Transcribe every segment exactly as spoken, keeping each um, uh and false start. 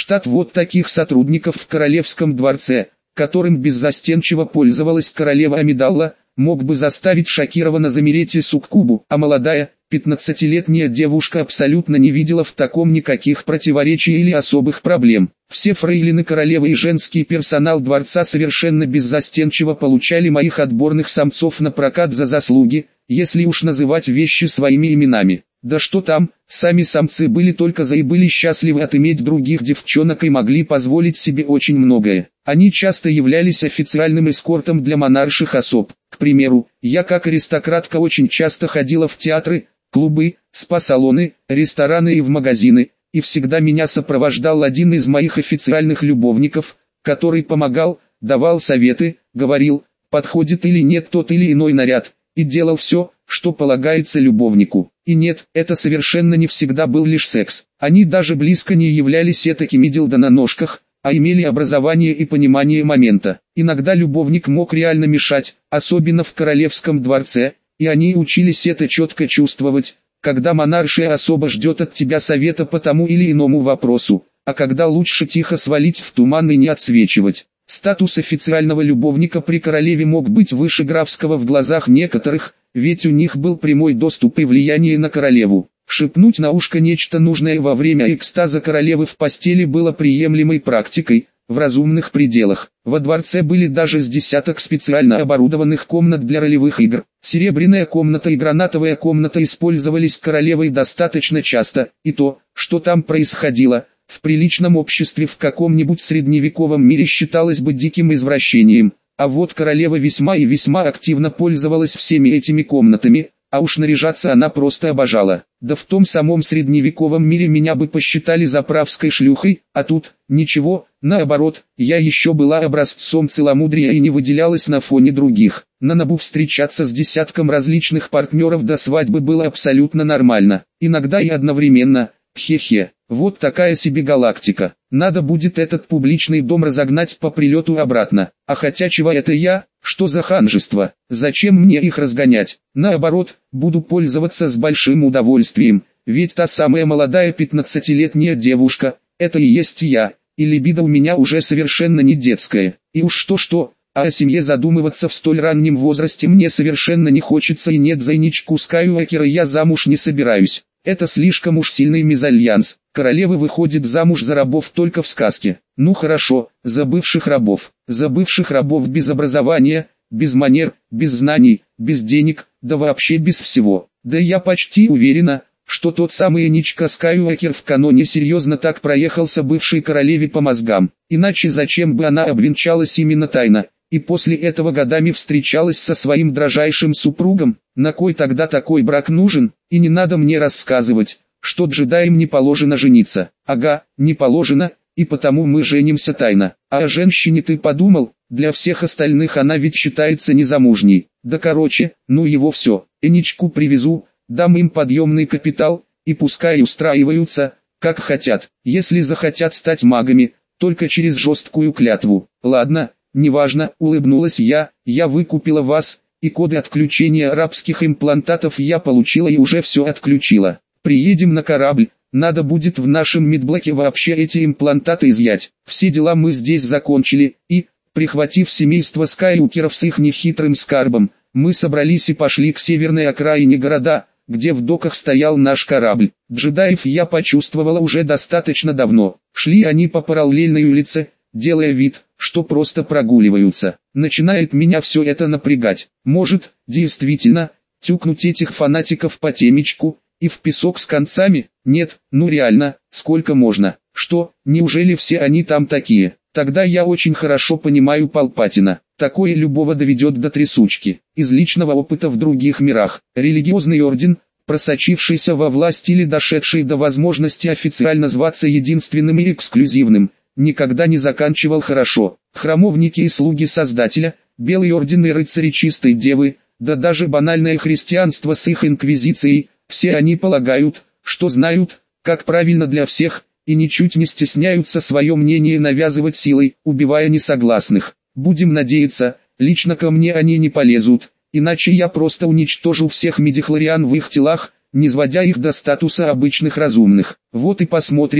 Штат вот таких сотрудников в королевском дворце, которым беззастенчиво пользовалась королева Амидалла, мог бы заставить шокированно замереть и суккубу, а молодая, пятнадцатилетняя девушка абсолютно не видела в таком никаких противоречий или особых проблем. Все фрейлины королевы и женский персонал дворца совершенно беззастенчиво получали моих отборных самцов на прокат за заслуги, если уж называть вещи своими именами. Да что там, сами самцы были только за и были счастливы отыметь других девчонок и могли позволить себе очень многое. Они часто являлись официальным эскортом для монарших особ. К примеру, я как аристократка очень часто ходила в театры, клубы, спа-салоны, рестораны и в магазины, и всегда меня сопровождал один из моих официальных любовников, который помогал, давал советы, говорил, подходит или нет тот или иной наряд, и делал все, что полагается любовнику. И нет, это совершенно не всегда был лишь секс. Они даже близко не являлись этакими дилдононожках, а имели образование и понимание момента. Иногда любовник мог реально мешать, особенно в королевском дворце, и они учились это четко чувствовать, когда монаршая особа ждет от тебя совета по тому или иному вопросу, а когда лучше тихо свалить в туман и не отсвечивать. Статус официального любовника при королеве мог быть выше графского в глазах некоторых, ведь у них был прямой доступ и влияние на королеву. Шепнуть на ушко нечто нужное во время экстаза королевы в постели было приемлемой практикой, в разумных пределах. Во дворце были даже с десяток специально оборудованных комнат для ролевых игр. Серебряная комната и гранатовая комната использовались королевой достаточно часто, и то, что там происходило, в приличном обществе в каком-нибудь средневековом мире считалось бы диким извращением. А вот королева весьма и весьма активно пользовалась всеми этими комнатами, а уж наряжаться она просто обожала. Да в том самом средневековом мире меня бы посчитали заправской шлюхой, а тут, ничего, наоборот, я еще была образцом целомудрия и не выделялась на фоне других. На набу встречаться с десятком различных партнеров до свадьбы было абсолютно нормально, иногда и одновременно, хе-хе. Вот такая себе галактика. Надо будет этот публичный дом разогнать по прилету обратно. А хотя чего это я, что за ханжество? Зачем мне их разгонять? Наоборот, буду пользоваться с большим удовольствием. Ведь та самая молодая пятнадцатилетняя девушка, это и есть я. И либидо у меня уже совершенно не детское. И уж что-что, а о семье задумываться в столь раннем возрасте мне совершенно не хочется, и нет, за ничку Скайуокера я замуж не собираюсь. Это слишком уж сильный мезальянс. Королева выходит замуж за рабов только в сказке. Ну хорошо, за бывших рабов. За бывших рабов без образования, без манер, без знаний, без денег, да вообще без всего. Да я почти уверена, что тот самый Ничка Скайуокер в каноне серьезно так проехался бывшей королеве по мозгам. Иначе зачем бы она обвенчалась именно тайно, и после этого годами встречалась со своим дрожайшим супругом? На кой тогда такой брак нужен? И не надо мне рассказывать, что джедаям не положено жениться. Ага, не положено, и потому мы женимся тайно. А о женщине ты подумал? Для всех остальных она ведь считается незамужней. Да короче, ну его все. Эничку привезу, дам им подъемный капитал, и пускай устраиваются, как хотят. Если захотят стать магами, только через жесткую клятву. Ладно, неважно, улыбнулась я, я выкупила вас, и коды отключения арабских имплантатов я получила и уже все отключила. Приедем на корабль, надо будет в нашем медблоке вообще эти имплантаты изъять. Все дела мы здесь закончили, и, прихватив семейство Скайуокеров с их нехитрым скарбом, мы собрались и пошли к северной окраине города, где в доках стоял наш корабль. Джедаев я почувствовала уже достаточно давно. Шли они по параллельной улице, делая вид, что просто прогуливаются. Начинает меня все это напрягать. Может, действительно, тюкнуть этих фанатиков по темечку, и в песок с концами? Нет, ну реально, сколько можно? Что, неужели все они там такие? Тогда я очень хорошо понимаю Палпатина. Такое любого доведет до трясучки. Из личного опыта в других мирах. Религиозный орден, просочившийся во власть или дошедший до возможности официально зваться единственным и эксклюзивным, никогда не заканчивал хорошо. Храмовники и слуги Создателя, Белый орден и рыцари Чистой Девы, да даже банальное христианство с их инквизицией, все они полагают, что знают, как правильно для всех, и ничуть не стесняются свое мнение навязывать силой, убивая несогласных. Будем надеяться, лично ко мне они не полезут, иначе я просто уничтожу всех мидихлориан в их телах, низводя их до статуса обычных разумных. Вот и посмотрим,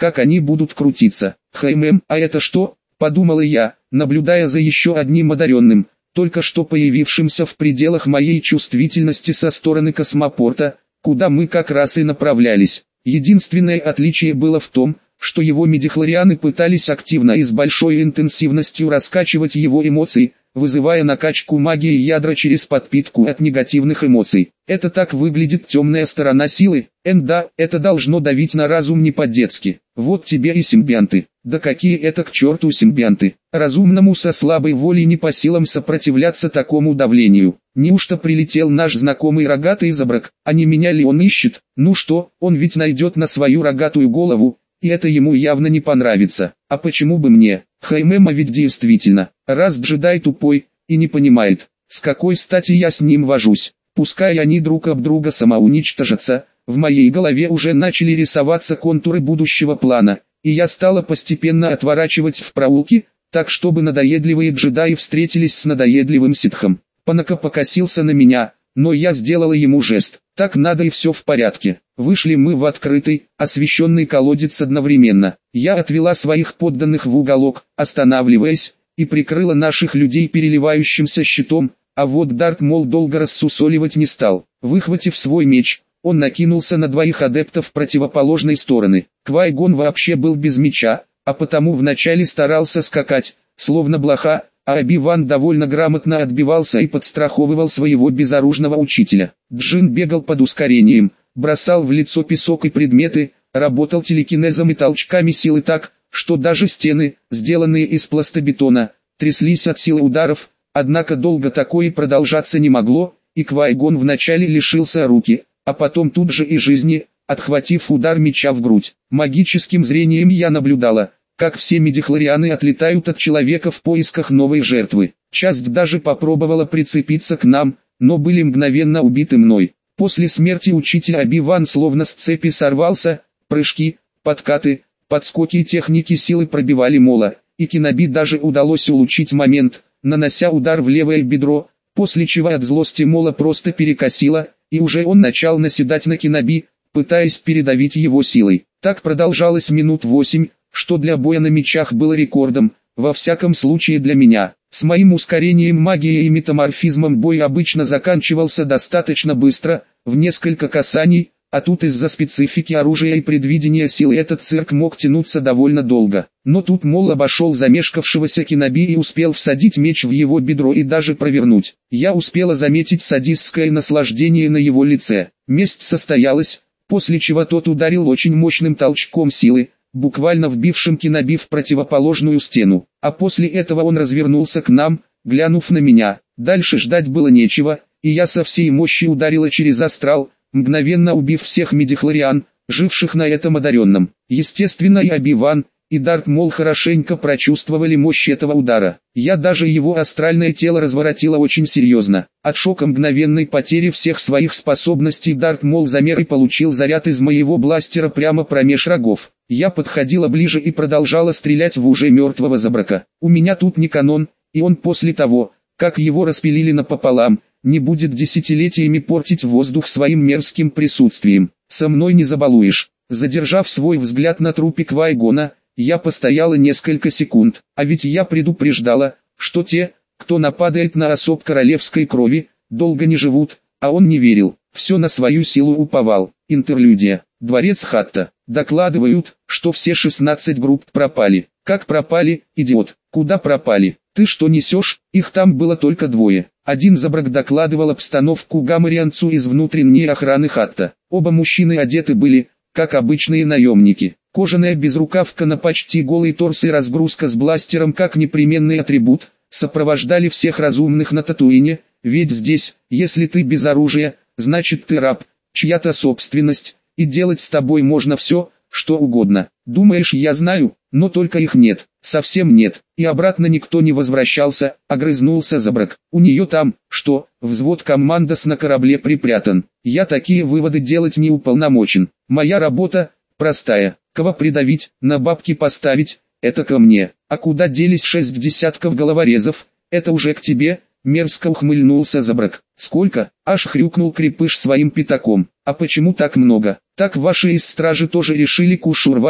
как они будут крутиться. Хм, а это что? Подумала я, наблюдая за еще одним одаренным, только что появившимся в пределах моей чувствительности со стороны космопорта, куда мы как раз и направлялись. Единственное отличие было в том, что его мидихлорианы пытались активно и с большой интенсивностью раскачивать его эмоции, вызывая накачку магии ядра через подпитку от негативных эмоций. Это так выглядит темная сторона силы. Эн да, это должно давить на разум не по-детски. Вот тебе и симбионты. Да какие это к черту симбионты. Разумному со слабой волей не по силам сопротивляться такому давлению. Неужто прилетел наш знакомый рогатый забрак, а не меня ли он ищет? Ну что, он ведь найдет на свою рогатую голову, и это ему явно не понравится. А почему бы мне? Хм, а ведь действительно, раз джедай тупой и не понимает, с какой стати я с ним вожусь. Пускай они друг об друга самоуничтожатся, в моей голове уже начали рисоваться контуры будущего плана, и я стала постепенно отворачивать в проулки, так чтобы надоедливые джедаи встретились с надоедливым ситхом. Панака покосился на меня, но я сделала ему жест. Так надо и все в порядке. Вышли мы в открытый, освещенный колодец одновременно. Я отвела своих подданных в уголок, останавливаясь, и прикрыла наших людей переливающимся щитом, а вот Дарт Мол долго рассусоливать не стал. Выхватив свой меч, он накинулся на двоих адептов противоположной стороны. Квай-Гон вообще был без меча, а потому вначале старался скакать, словно блоха, а Оби-Ван довольно грамотно отбивался и подстраховывал своего безоружного учителя. Джин бегал под ускорением, бросал в лицо песок и предметы, работал телекинезом и толчками силы так, что даже стены, сделанные из пластобетона, тряслись от силы ударов, однако долго такое продолжаться не могло, и Квай-Гон вначале лишился руки, а потом тут же и жизни, отхватив удар меча в грудь. Магическим зрением я наблюдала, как все мидихлорианы отлетают от человека в поисках новой жертвы. Часть даже попробовала прицепиться к нам, но были мгновенно убиты мной. После смерти учителя Оби-Ван словно с цепи сорвался, прыжки, подкаты, подскоки и техники силы пробивали Мола, и Кеноби даже удалось улучшить момент, нанося удар в левое бедро, после чего от злости Мола просто перекосило, и уже он начал наседать на Кеноби, пытаясь передавить его силой. Так продолжалось минут восемь, что для боя на мечах было рекордом, во всяком случае для меня. С моим ускорением магии и метаморфизмом бой обычно заканчивался достаточно быстро, в несколько касаний, а тут из-за специфики оружия и предвидения сил этот цирк мог тянуться довольно долго. Но тут Мол обошел замешкавшегося Кеноби и успел всадить меч в его бедро и даже провернуть. Я успела заметить садистское наслаждение на его лице. Месть состоялась, после чего тот ударил очень мощным толчком силы, буквально вбившим Кеноби в противоположную стену, а после этого он развернулся к нам, глянув на меня. Дальше ждать было нечего, и я со всей мощи ударила через астрал, мгновенно убив всех мидихлориан, живших на этом одаренном. Естественно, и Оби-Ван, и Дарт Мол хорошенько прочувствовали мощь этого удара. Я даже его астральное тело разворотила очень серьезно. От шока мгновенной потери всех своих способностей Дарт Мол замер и получил заряд из моего бластера прямо промеж рогов. Я подходила ближе и продолжала стрелять в уже мертвого забрака. У меня тут не канон, и он после того, как его распилили напополам, не будет десятилетиями портить воздух своим мерзким присутствием. Со мной не забалуешь. Задержав свой взгляд на трупе Квай-Гона, я постояла несколько секунд, а ведь я предупреждала, что те, кто нападает на особ королевской крови, долго не живут, а он не верил, все на свою силу уповал. Интерлюдия. Дворец Хатта. Докладывают, что все шестнадцать групп пропали. Как пропали, идиот? Куда пропали? Ты что несешь? Их там было только двое. Один забрак докладывал обстановку гамарианцу из внутренней охраны Хатта. Оба мужчины одеты были, как обычные наемники. Кожаная безрукавка на почти голый торс и разгрузка с бластером как непременный атрибут, сопровождали всех разумных на Татуине, ведь здесь, если ты без оружия, значит ты раб, чья-то собственность, и делать с тобой можно все, что угодно. Думаешь, я знаю, но только их нет, совсем нет, и обратно никто не возвращался, огрызнулся забрак. У нее там, что, взвод командос на корабле припрятан. Я такие выводы делать не уполномочен. Моя работа, простая, кого придавить, на бабки поставить, это ко мне. А куда делись шесть десятков головорезов, это уже к тебе. Мерзко ухмыльнулся забрак. Сколько? Аж хрюкнул крепыш своим пятаком. А почему так много? Так ваши из стражи тоже решили куш урвать,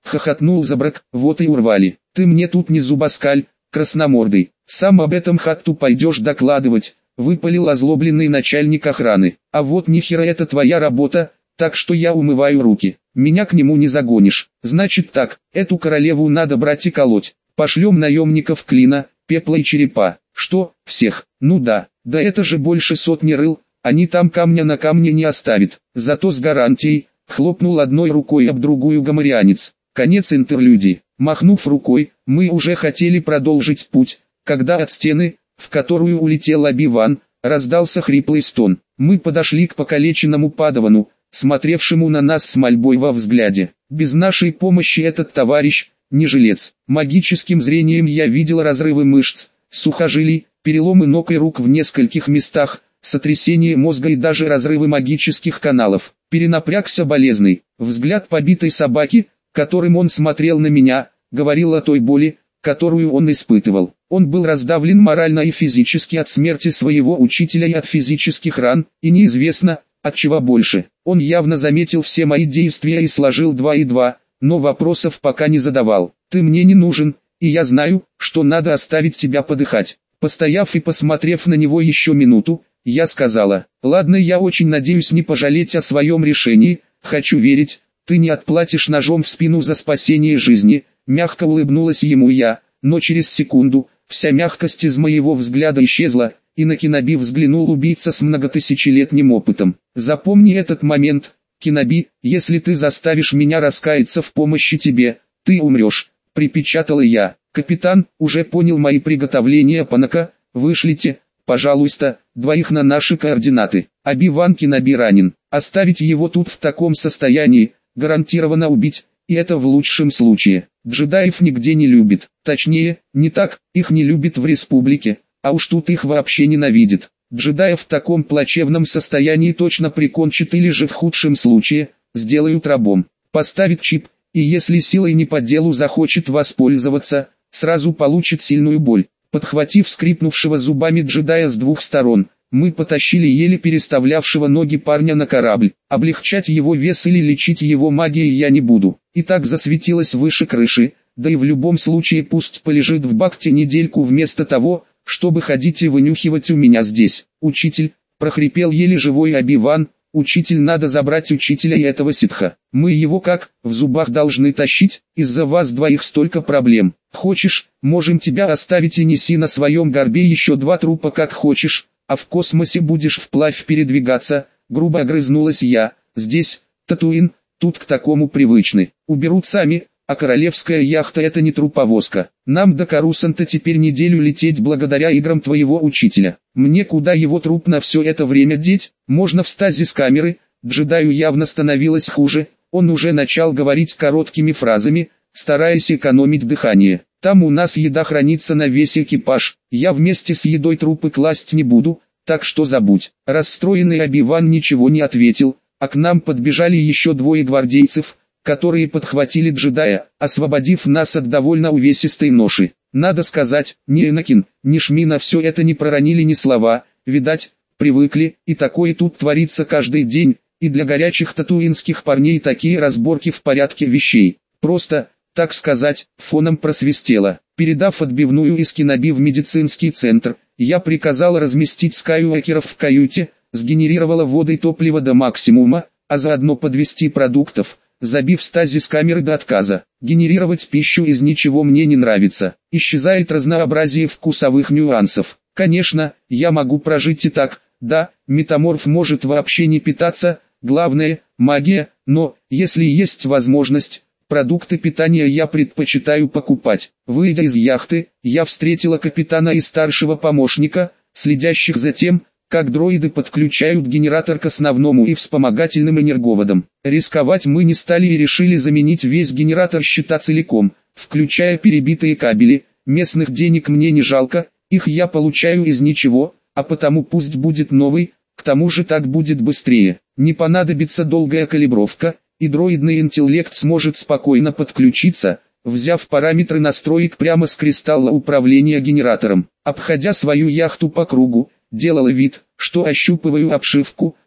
хохотнул Забрак, вот и урвали. Ты мне тут не зубоскаль, красномордый, сам об этом Хатту пойдешь докладывать, выпалил озлобленный начальник охраны. А вот нихера это твоя работа, так что я умываю руки. Меня к нему не загонишь. Значит так, эту королеву надо брать и колоть. Пошлем наемников Клина, Пепла и Черепа. Что, всех? Ну да, да это же больше сотни рыл, они там камня на камне не оставят. Зато с гарантией, хлопнул одной рукой об другую гоморианец. Конец интерлюдии. Махнув рукой, мы уже хотели продолжить путь, когда от стены, в которую улетел Оби-Ван, раздался хриплый стон. Мы подошли к покалеченному падавану, смотревшему на нас с мольбой во взгляде. Без нашей помощи этот товарищ, не жилец. Магическим зрением я видел разрывы мышц, сухожилий, переломы ног и рук в нескольких местах, сотрясение мозга и даже разрывы магических каналов. Перенапрягся болезный. Взгляд побитой собаки, которым он смотрел на меня, говорил о той боли, которую он испытывал. Он был раздавлен морально и физически от смерти своего учителя и от физических ран, и неизвестно, от чего больше. Он явно заметил все мои действия и сложил два и два, но вопросов пока не задавал. Ты мне не нужен, и я знаю, что надо оставить тебя подыхать. Постояв и посмотрев на него еще минуту, я сказала: ладно, я очень надеюсь не пожалеть о своем решении, хочу верить, ты не отплатишь ножом в спину за спасение жизни. Мягко улыбнулась ему я, но через секунду, вся мягкость из моего взгляда исчезла, и на Киноби взглянул убийца с многотысячелетним опытом. Запомни этот момент, Киноби, если ты заставишь меня раскаяться в помощи тебе, ты умрешь, припечатала я. Капитан, уже понял мои приготовления Панака, вышлите, пожалуйста, двоих на наши координаты. Оби-Ван Киноби ранен, оставить его тут в таком состоянии, гарантированно убить, и это в лучшем случае. Джедаев нигде не любит, точнее, не так, их не любит в республике, а уж тут их вообще ненавидит. Джедаев в таком плачевном состоянии точно прикончит или же в худшем случае, сделают рабом. Поставит чип, и если силой не по делу захочет воспользоваться, сразу получит сильную боль. Подхватив скрипнувшего зубами джедая с двух сторон, мы потащили еле переставлявшего ноги парня на корабль. Облегчать его вес или лечить его магией я не буду. И так засветилась выше крыши, да и в любом случае пусть полежит в бакте недельку вместо того, чтобы ходить и вынюхивать у меня здесь. Учитель, прохрипел еле живой Оби-Ван, учитель, надо забрать учителя и этого ситха. Мы его как, в зубах должны тащить, из-за вас двоих столько проблем. Хочешь, можем тебя оставить и неси на своем горбе еще два трупа как хочешь, а в космосе будешь вплавь передвигаться, грубо огрызнулась я. Здесь, Татуин, тут к такому привычны. Уберут сами, а королевская яхта это не труповозка. Нам до Карусанта теперь неделю лететь благодаря играм твоего учителя. Мне куда его труп на все это время деть? Можно в стазис камеры. Джедаю явно становилось хуже, он уже начал говорить короткими фразами, стараясь экономить дыхание. Там у нас еда хранится на весь экипаж, я вместе с едой трупы класть не буду, так что забудь. Расстроенный Оби-Ван ничего не ответил, а к нам подбежали еще двое гвардейцев, которые подхватили джедая, освободив нас от довольно увесистой ноши. Надо сказать, ни Энакин, ни Шмина все это не проронили ни слова, видать, привыкли, и такое тут творится каждый день, и для горячих татуинских парней такие разборки в порядке вещей. Просто, так сказать, фоном просвистело. Передав отбивную из Киноби в медицинский центр, я приказал разместить скайуэкеров в каюте, сгенерировала водой топливо до максимума, а заодно подвести продуктов, забив стазис камеры до отказа. Генерировать пищу из ничего мне не нравится. Исчезает разнообразие вкусовых нюансов. Конечно, я могу прожить и так, да, метаморф может вообще не питаться, главное, магия, но, если есть возможность, продукты питания я предпочитаю покупать. Выйдя из яхты, я встретила капитана и старшего помощника, следящих за тем, как дроиды подключают генератор к основному и вспомогательным энерговодам. Рисковать мы не стали и решили заменить весь генератор щита целиком, включая перебитые кабели. Местных денег мне не жалко, их я получаю из ничего, а потому пусть будет новый, к тому же так будет быстрее. Не понадобится долгая калибровка, и дроидный интеллект сможет спокойно подключиться, взяв параметры настроек прямо с кристалла управления генератором. Обходя свою яхту по кругу, делала вид, что ощупываю обшивку,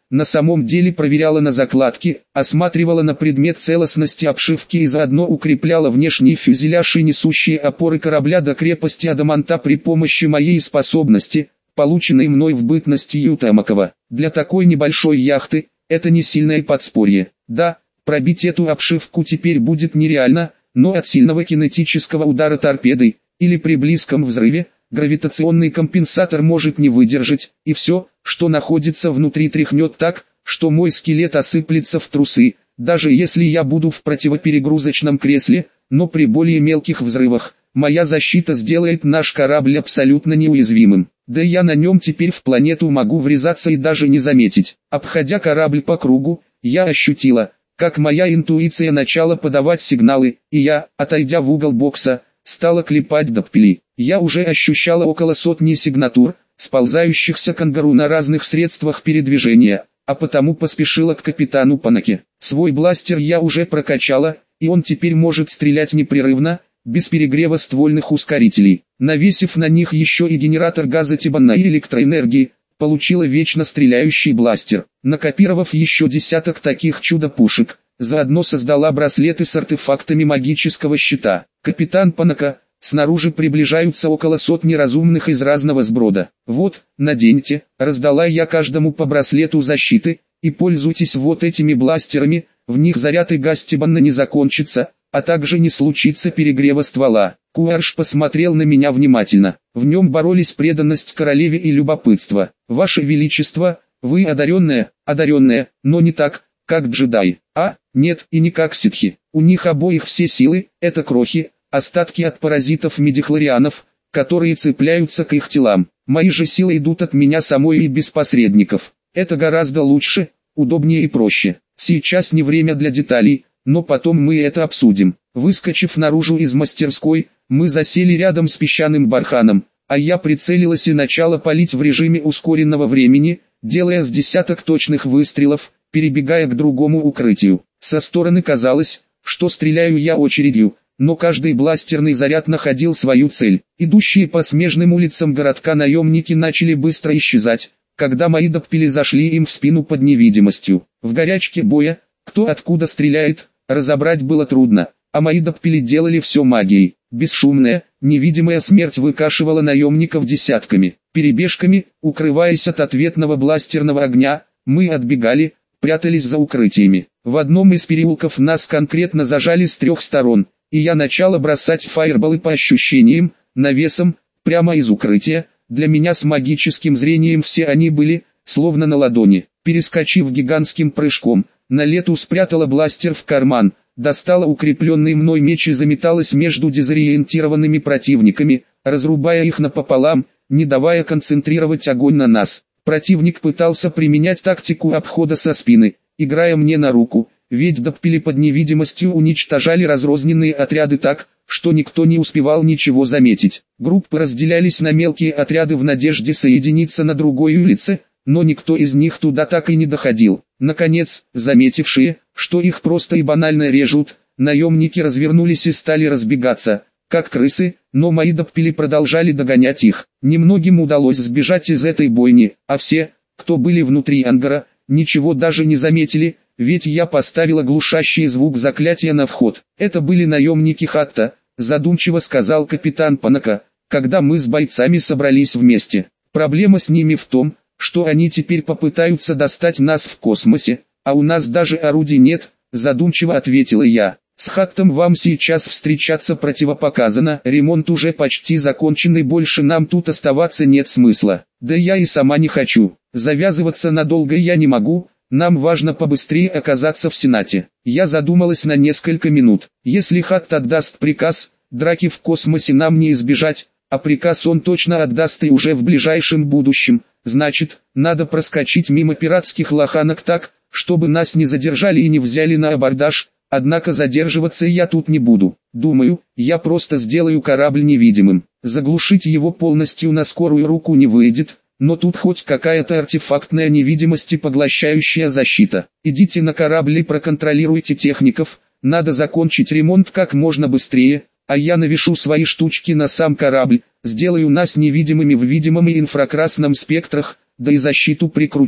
на самом деле проверяла на закладки, осматривала на предмет целостности обшивки и заодно укрепляла внешний фюзеляж и несущие опоры корабля до крепости адаманта при помощи моей способности, полученной мной в бытность Ютамакова. Для такой небольшой яхты, это не сильное подспорье. Да, пробить эту обшивку теперь будет нереально, но от сильного кинетического удара торпедой, или при близком взрыве, гравитационный компенсатор может не выдержать, и все, что находится внутри, тряхнет так, что мой скелет осыплется в трусы, даже если я буду в противоперегрузочном кресле, но при более мелких взрывах, моя защита сделает наш корабль абсолютно неуязвимым. Да я на нем теперь в планету могу врезаться и даже не заметить. Обходя корабль по кругу, я ощутила, как моя интуиция начала подавать сигналы, и я, отойдя в угол бокса, стала клепать даппели. Я уже ощущала около сотни сигнатур, сползающихся кангару на разных средствах передвижения, а потому поспешила к капитану Панаке. Свой бластер я уже прокачала, и он теперь может стрелять непрерывно, без перегрева ствольных ускорителей. Навесив на них еще и генератор газа Тибана и электроэнергии, получила вечно стреляющий бластер. Накопировав еще десяток таких чудо-пушек, заодно создала браслеты с артефактами магического щита. Капитан Панака, снаружи приближаются около сотни разумных из разного сброда. Вот, наденьте, раздала я каждому по браслету защиты, и пользуйтесь вот этими бластерами, в них заряд и газ Тибана не закончится, а также не случится перегрева ствола. Куарш посмотрел на меня внимательно. В нем боролись преданность королеве и любопытство. Ваше Величество, вы одаренная, одаренная, но не так, как джедаи. А, нет, и не как ситхи. У них обоих все силы, это крохи, остатки от паразитов-медихлорианов, которые цепляются к их телам. Мои же силы идут от меня самой и без посредников. Это гораздо лучше, удобнее и проще. Сейчас не время для деталей, но потом мы это обсудим. Выскочив наружу из мастерской, мы засели рядом с песчаным барханом, а я прицелилась и начала палить в режиме ускоренного времени, делая с десяток точных выстрелов, перебегая к другому укрытию. Со стороны казалось, что стреляю я очередью, но каждый бластерный заряд находил свою цель. Идущие по смежным улицам городка наемники начали быстро исчезать, когда мои даппели зашли им в спину под невидимостью. В горячке боя, кто откуда стреляет, разобрать было трудно, а мои даппели делали все магией. Бесшумная, невидимая смерть выкашивала наемников десятками. Перебежками, укрываясь от ответного бластерного огня, мы отбегали, прятались за укрытиями. В одном из переулков нас конкретно зажали с трех сторон, и я начала бросать фаерболы по ощущениям, навесом, прямо из укрытия. Для меня с магическим зрением все они были, словно на ладони. Перескочив гигантским прыжком, на лету спрятала бластер в карман, достала укрепленный мной меч и заметалась между дезориентированными противниками, разрубая их напополам, не давая концентрировать огонь на нас. Противник пытался применять тактику обхода со спины, играя мне на руку, ведь даппели под невидимостью уничтожали разрозненные отряды так, что никто не успевал ничего заметить. Группы разделялись на мелкие отряды в надежде соединиться на другой улице, но никто из них туда так и не доходил. Наконец, заметившие, что их просто и банально режут, наемники развернулись и стали разбегаться, как крысы, но мои даппели продолжали догонять их. Немногим удалось сбежать из этой бойни, а все, кто были внутри ангара, ничего даже не заметили, ведь я поставила глушащий звук заклятия на вход. Это были наемники Хатта, задумчиво сказал капитан Панака, когда мы с бойцами собрались вместе. Проблема с ними в том, что они теперь попытаются достать нас в космосе, а у нас даже орудий нет, задумчиво ответила я. С Хаттом вам сейчас встречаться противопоказано, ремонт уже почти закончен и больше нам тут оставаться нет смысла. Да я и сама не хочу, завязываться надолго я не могу, нам важно побыстрее оказаться в Сенате. Я задумалась на несколько минут. Если Хатт отдаст приказ, драки в космосе нам не избежать, а приказ он точно отдаст и уже в ближайшем будущем. Значит, надо проскочить мимо пиратских лоханок так, чтобы нас не задержали и не взяли на абордаж, однако задерживаться я тут не буду. Думаю, я просто сделаю корабль невидимым. Заглушить его полностью на скорую руку не выйдет, но тут хоть какая-то артефактная невидимость и поглощающая защита. Идите на корабль и проконтролируйте техников, надо закончить ремонт как можно быстрее, а я навешу свои штучки на сам корабль, сделаю нас невидимыми в видимом и инфракрасном спектрах, да и защиту прикручу.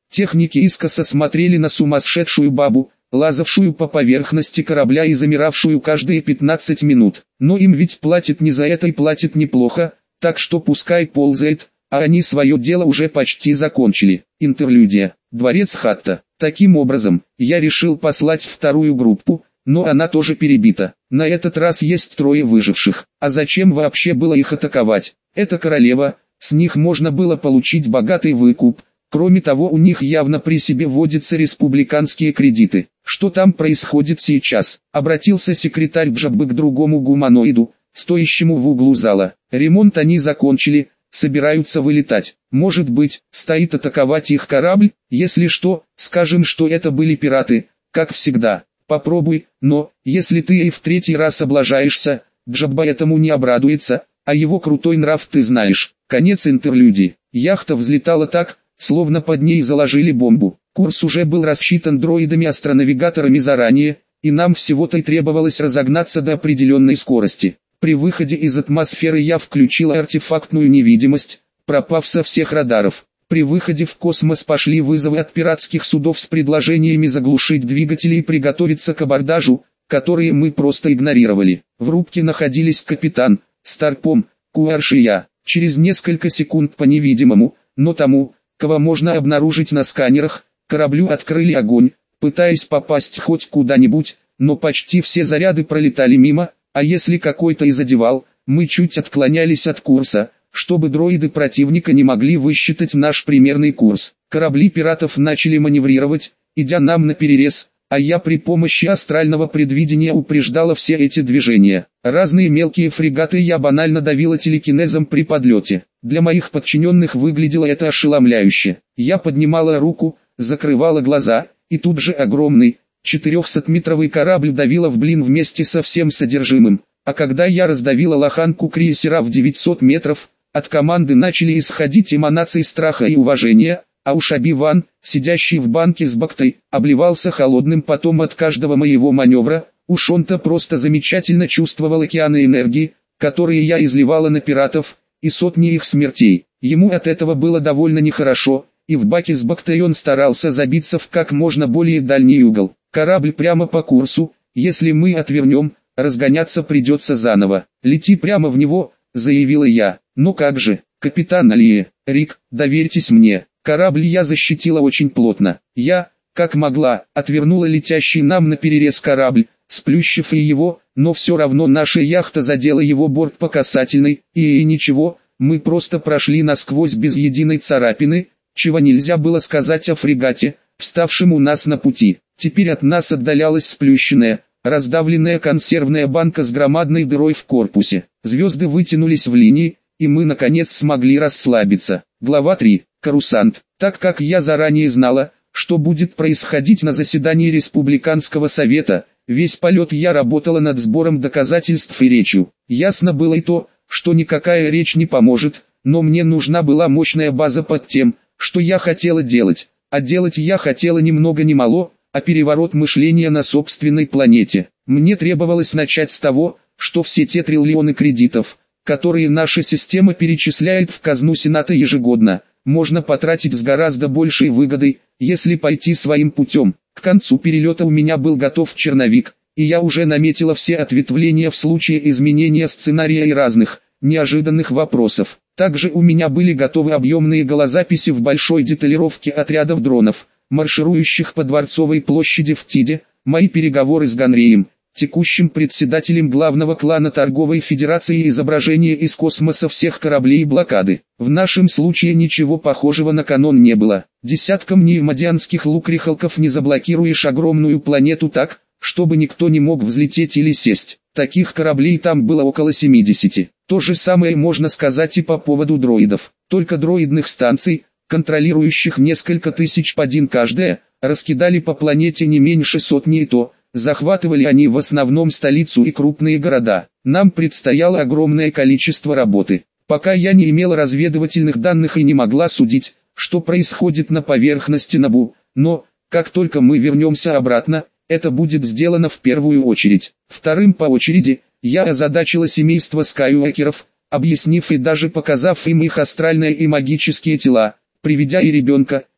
Техники искоса смотрели на сумасшедшую бабу, лазавшую по поверхности корабля и замиравшую каждые пятнадцать минут. Но им ведь платят не за это и платят неплохо, так что пускай ползает, а они свое дело уже почти закончили. Интерлюдия. Дворец Хатта. Таким образом, я решил послать вторую группу, но она тоже перебита. На этот раз есть трое выживших. А зачем вообще было их атаковать? Это королева, с них можно было получить богатый выкуп. Кроме того, у них явно при себе водятся республиканские кредиты. Что там происходит сейчас? Обратился секретарь Джаббы к другому гуманоиду, стоящему в углу зала. Ремонт они закончили, собираются вылетать. Может быть, стоит атаковать их корабль? Если что, скажем, что это были пираты, как всегда. Попробуй, но, если ты и в третий раз облажаешься, Джабба этому не обрадуется, а его крутой нрав ты знаешь. Конец интерлюдии. Яхта взлетала так, словно под ней заложили бомбу. Курс уже был рассчитан дроидами-астронавигаторами заранее, и нам всего-то и требовалось разогнаться до определенной скорости. При выходе из атмосферы я включил артефактную невидимость, пропав со всех радаров. При выходе в космос пошли вызовы от пиратских судов с предложениями заглушить двигатели и приготовиться к абордажу, которые мы просто игнорировали. В рубке находились капитан, Старпом, Куарш и я. Через несколько секунд по невидимому, но тому, кого можно обнаружить на сканерах, кораблю открыли огонь, пытаясь попасть хоть куда-нибудь, но почти все заряды пролетали мимо, а если какой-то и задевал, мы чуть отклонялись от курса, чтобы дроиды противника не могли высчитать наш примерный курс. Корабли пиратов начали маневрировать, идя нам наперерез, а я при помощи астрального предвидения упреждала все эти движения. Разные мелкие фрегаты я банально давила телекинезом при подлете. Для моих подчиненных выглядело это ошеломляюще. Я поднимала руку, закрывала глаза, и тут же огромный, четырехсотметровый корабль давила в блин вместе со всем содержимым. А когда я раздавила лоханку крейсера в девятьсот метров, от команды начали исходить эманации страха и уважения, а уж Оби-Ван, сидящий в банке с бактой, обливался холодным потом от каждого моего маневра. Уж он-то просто замечательно чувствовал океаны энергии, которые я изливала на пиратов, и сотни их смертей. Ему от этого было довольно нехорошо, и в баке с бактой он старался забиться в как можно более дальний угол. Корабль прямо по курсу, если мы отвернем, разгоняться придется заново. Лети прямо в него, заявила я. Ну как же, капитан Алие, Рик, доверьтесь мне. Корабль я защитила очень плотно. Я, как могла, отвернула летящий нам наперерез корабль, сплющив и его, но все равно наша яхта задела его борт по касательной, и, и ничего, мы просто прошли насквозь без единой царапины, чего нельзя было сказать о фрегате, вставшем у нас на пути. Теперь от нас отдалялась сплющенная, раздавленная консервная банка с громадной дырой в корпусе. Звезды вытянулись в линии, и мы наконец смогли расслабиться. Глава три. Корусант. Так как я заранее знала, что будет происходить на заседании Республиканского совета, весь полет я работала над сбором доказательств и речью. Ясно было и то, что никакая речь не поможет, но мне нужна была мощная база под тем, что я хотела делать. А делать я хотела ни много ни мало, а переворот мышления на собственной планете. Мне требовалось начать с того, что все те триллионы кредитов, которые наша система перечисляет в казну Сената ежегодно, можно потратить с гораздо большей выгодой, если пойти своим путем. К концу перелета у меня был готов черновик, и я уже наметила все ответвления в случае изменения сценария и разных, неожиданных вопросов. Также у меня были готовы объемные голозаписи в большой деталировке отрядов дронов, марширующих по Дворцовой площади в Тиде, мои переговоры с Ганреем, текущим председателем главного клана Торговой Федерации, и изображение из космоса всех кораблей и блокады. В нашем случае ничего похожего на канон не было. Десятком неимодианских лукрихалков не заблокируешь огромную планету так, чтобы никто не мог взлететь или сесть. Таких кораблей там было около семидесяти. То же самое можно сказать и по поводу дроидов. Только дроидных станций, контролирующих несколько тысяч по один каждая, раскидали по планете не меньше сотни, и то захватывали они в основном столицу и крупные города. Нам предстояло огромное количество работы. Пока я не имела разведывательных данных и не могла судить, что происходит на поверхности Набу, но, как только мы вернемся обратно, это будет сделано в первую очередь. Вторым по очереди, я озадачила семейство скайуокеров, объяснив и даже показав им их астральные и магические тела, приведя и ребенка,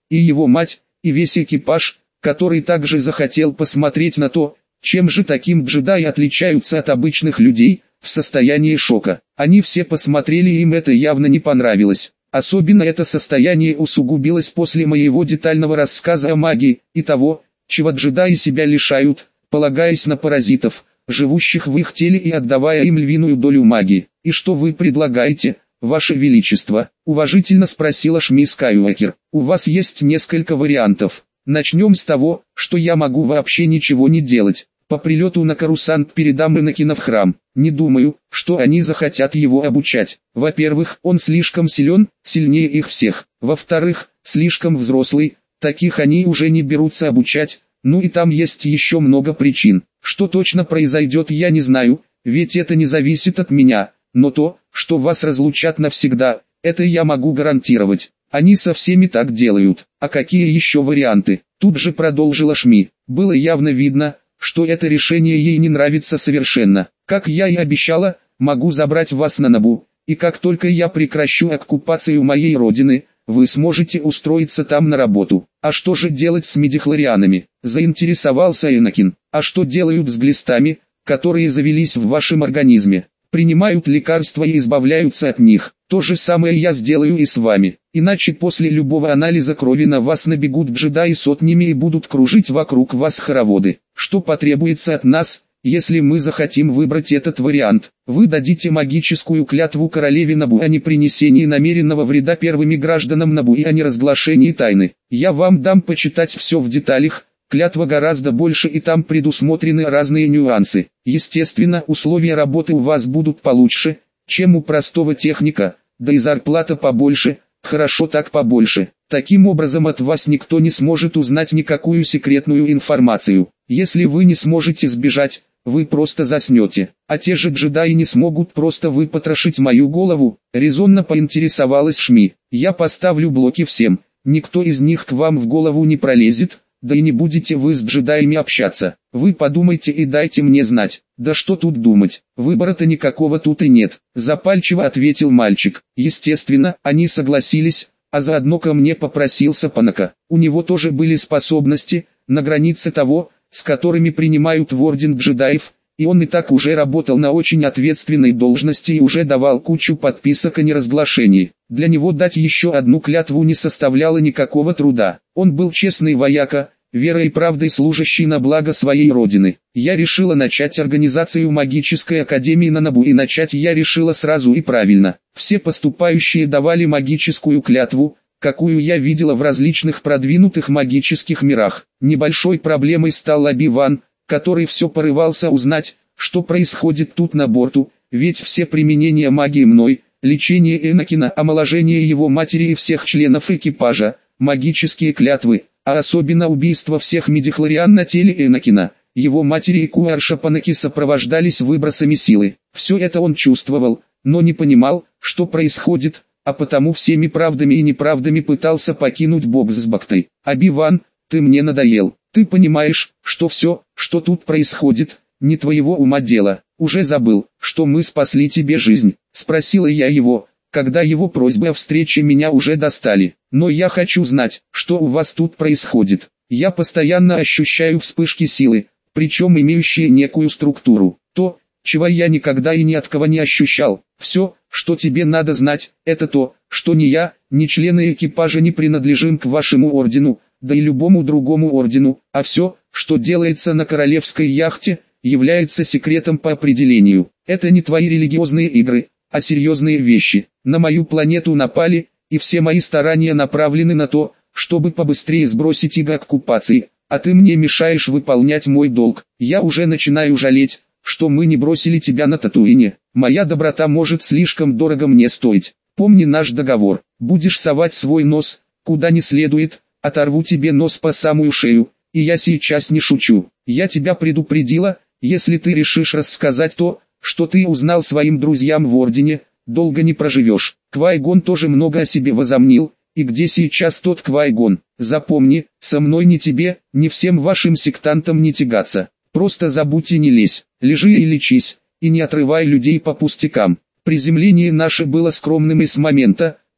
и его мать, и весь экипаж, который также захотел посмотреть на то, чем же таким джедаи отличаются от обычных людей, в состоянии шока. Они все посмотрели, и им это явно не понравилось. Особенно это состояние усугубилось после моего детального рассказа о магии, и того, чего джедаи себя лишают, полагаясь на паразитов, живущих в их теле и отдавая им львиную долю магии. «И что вы предлагаете, Ваше Величество?» – уважительно спросила Шми Скайуокер. «У вас есть несколько вариантов. Начнем с того, что я могу вообще ничего не делать. По прилету на Корусант передам Энакина в храм. Не думаю, что они захотят его обучать. Во-первых, он слишком силен, сильнее их всех. Во-вторых, слишком взрослый, таких они уже не берутся обучать. Ну и там есть еще много причин. Что точно произойдет, я не знаю, ведь это не зависит от меня. Но то, что вас разлучат навсегда, это я могу гарантировать. Они со всеми так делают. А какие еще варианты?» Тут же продолжила Шми. Было явно видно, что это решение ей не нравится совершенно. «Как я и обещала, могу забрать вас на Набу, и как только я прекращу оккупацию моей родины, вы сможете устроиться там на работу». «А что же делать с мидихлорианами?» – заинтересовался Энакин. «А что делают с глистами, которые завелись в вашем организме? Принимают лекарства и избавляются от них. То же самое я сделаю и с вами. Иначе после любого анализа крови на вас набегут джедаи сотнями и будут кружить вокруг вас хороводы. Что потребуется от нас, если мы захотим выбрать этот вариант? Вы дадите магическую клятву королеве Набу о непринесении намеренного вреда первыми гражданам Набу и о неразглашении тайны. Я вам дам почитать все в деталях. Клятва гораздо больше, и там предусмотрены разные нюансы. Естественно, условия работы у вас будут получше, чем у простого техника, да и зарплата побольше, хорошо так побольше. Таким образом от вас никто не сможет узнать никакую секретную информацию. Если вы не сможете сбежать, вы просто заснете. А те же джедаи не смогут просто выпотрошить мою голову, резонно поинтересовалась Шми. Я поставлю блоки всем, никто из них к вам в голову не пролезет. Да и не будете вы с джедаями общаться. Вы подумайте и дайте мне знать. Да что тут думать, выбора-то никакого тут и нет, запальчиво ответил мальчик. Естественно, они согласились, а заодно ко мне попросился Панака. У него тоже были способности, на границе того, с которыми принимают в орден джедаев, и он и так уже работал на очень ответственной должности и уже давал кучу подписок о неразглашении. Для него дать еще одну клятву не составляло никакого труда. Он был честный вояка, верой и правдой служащий на благо своей родины. Я решила начать организацию магической академии на Набу, и начать я решила сразу и правильно. Все поступающие давали магическую клятву, какую я видела в различных продвинутых магических мирах. Небольшой проблемой стал Оби-Ван, который все порывался узнать, что происходит тут на борту, ведь все применения магии мной, лечение Энакина, омоложение его матери и всех членов экипажа, магические клятвы, а особенно убийство всех мидихлориан на теле Энакина, его матери и Куарша Панаки сопровождались выбросами силы. Все это он чувствовал, но не понимал, что происходит, а потому всеми правдами и неправдами пытался покинуть бокс с Бактой. «Оби-Ван, ты мне надоел. Ты понимаешь, что все, что тут происходит, не твоего ума дело. Уже забыл, что мы спасли тебе жизнь?» — спросила я его, когда его просьбы о встрече меня уже достали. «Но я хочу знать, что у вас тут происходит. Я постоянно ощущаю вспышки силы, причем имеющие некую структуру. То, чего я никогда и ни от кого не ощущал. Все, что тебе надо знать, это то, что ни я, ни члены экипажа не принадлежим к вашему ордену, да и любому другому ордену, а все, что делается на королевской яхте, является секретом по определению. Это не твои религиозные игры, а серьезные вещи. На мою планету напали, и все мои старания направлены на то, чтобы побыстрее сбросить иго оккупации, а ты мне мешаешь выполнять мой долг. Я уже начинаю жалеть, что мы не бросили тебя на Татуине. Моя доброта может слишком дорого мне стоить. Помни наш договор. Будешь совать свой нос, куда не следует, оторву тебе нос по самую шею, и я сейчас не шучу. Я тебя предупредила, если ты решишь рассказать то, что ты узнал своим друзьям в Ордене, долго не проживешь. Квай-Гон тоже много о себе возомнил, и где сейчас тот Квай-Гон? Запомни, со мной ни тебе, ни всем вашим сектантам не тягаться. Просто забудь и не лезь, лежи и лечись, и не отрывай людей по пустякам. Приземление наше было скромным и с момента,